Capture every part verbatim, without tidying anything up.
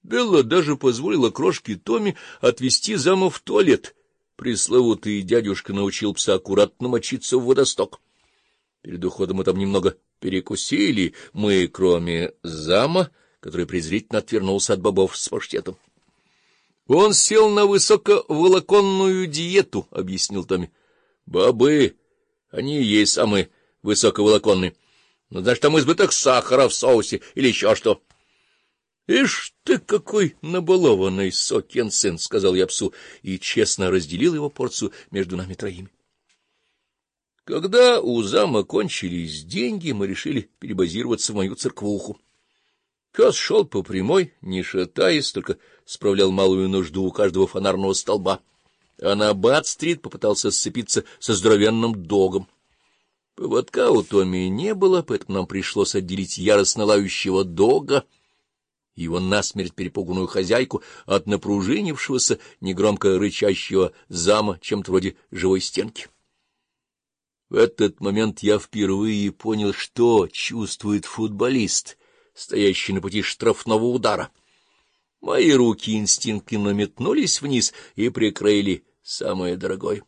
Белла даже позволила крошке Томми отвезти зама в туалет. Пресловутый дядюшка научил пса аккуратно мочиться в водосток. Перед уходом мы там немного перекусили, мы, кроме зама, который презрительно отвернулся от бобов с паштетом. — Он сел на высоковолоконную диету, — объяснил Томми. — Бобы, они и есть самые высоковолоконные. Ну, значит, там избыток сахара в соусе или еще что. — Ишь ты, какой набалованный сокин сын, — сказал я псу и честно разделил его порцию между нами троими. Когда у зама кончились деньги, мы решили перебазироваться в мою церквуху. Пес шел по прямой, не шатаясь, только справлял малую нужду у каждого фонарного столба, а на Бат-стрит попытался сцепиться со здоровенным догом. Поводка у Томми не было, поэтому нам пришлось отделить яростно лающего дога и его насмерть перепуганную хозяйку от напружинившегося, негромко рычащего зама, чем-то вроде живой стенки. В этот момент я впервые понял, что чувствует футболист, стоящий на пути штрафного удара. Мои руки инстинктивно метнулись вниз и прикрыли самое дорогое.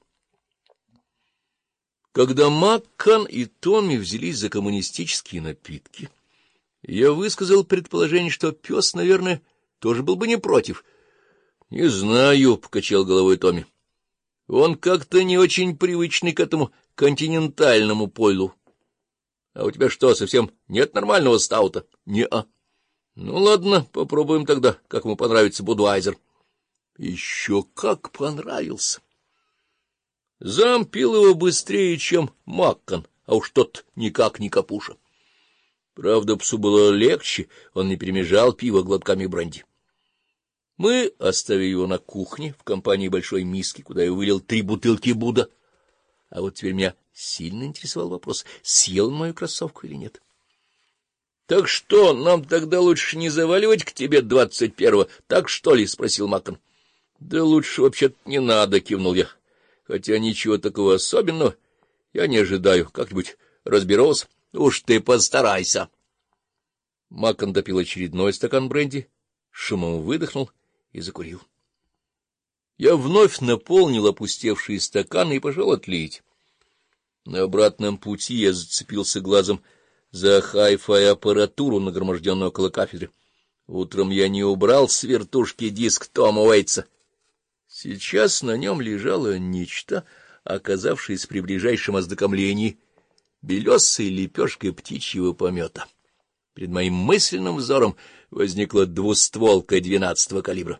Когда Маккан и Томми взялись за коммунистические напитки, я высказал предположение, что пес, наверное, тоже был бы не против. — Не знаю, — покачал головой Томми. — Он как-то не очень привычный к этому континентальному полю. — А у тебя что, совсем нет нормального стаута? — Не-а. — Ну, ладно, попробуем тогда, как ему понравится Будвайзер. Еще как понравился! Зам пил его быстрее, чем Маккан, а уж тот никак не капуша. Правда, псу было легче, он не перемежал пиво глотками бренди. Мы оставили его на кухне в компании большой миски, куда я вылил три бутылки Буда. А вот теперь меня сильно интересовал вопрос, съел он мою кроссовку или нет. — Так что, нам тогда лучше не заваливать к тебе двадцать первого, так что ли? — спросил Маккан. — Да лучше вообще-то не надо, — кивнул я. — Хотя ничего такого особенного я не ожидаю. Как-нибудь разберусь. Уж ты постарайся. Маккан допил очередной стакан бренди, шумом выдохнул и закурил. Я вновь наполнил опустевшие стаканы и пошел отлить. На обратном пути я зацепился глазом за хай-фай аппаратуру, нагроможденную около кафедры. Утром я не убрал с вертушки диск Тома Уэйтса. Сейчас на нем лежало нечто, оказавшееся при ближайшем ознакомлении белесой лепешкой птичьего помета. Перед моим мысленным взором возникла двустволка двенадцатого калибра.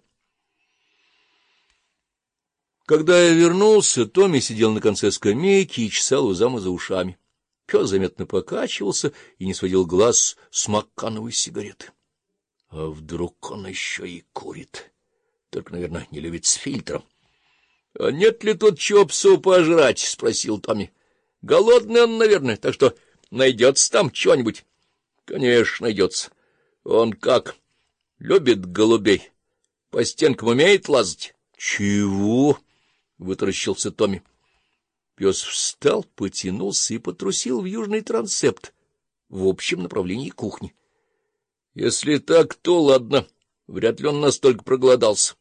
Когда я вернулся, Томми сидел на конце скамейки и чесал у зама за ушами. Пес заметно покачивался и не сводил глаз с Маккановой сигареты. А вдруг он еще и курит? Только, наверное, не любит с фильтром. — А нет ли тут чего псу пожрать? — спросил Томми. — Голодный он, наверное, так что найдется там чего-нибудь. — Конечно, найдется. Он как? Любит голубей. По стенкам умеет лазать? — Чего? — вытаращился Томми. Пес встал, потянулся и потрусил в южный трансепт в общем направлении кухни. — Если так, то ладно. Вряд ли он настолько проголодался.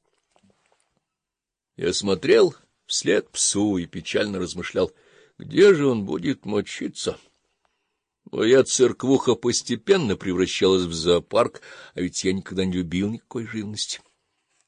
Я смотрел вслед псу и печально размышлял, где же он будет мочиться. Моя церквуха постепенно превращалась в зоопарк, а ведь я никогда не любил никакой живности.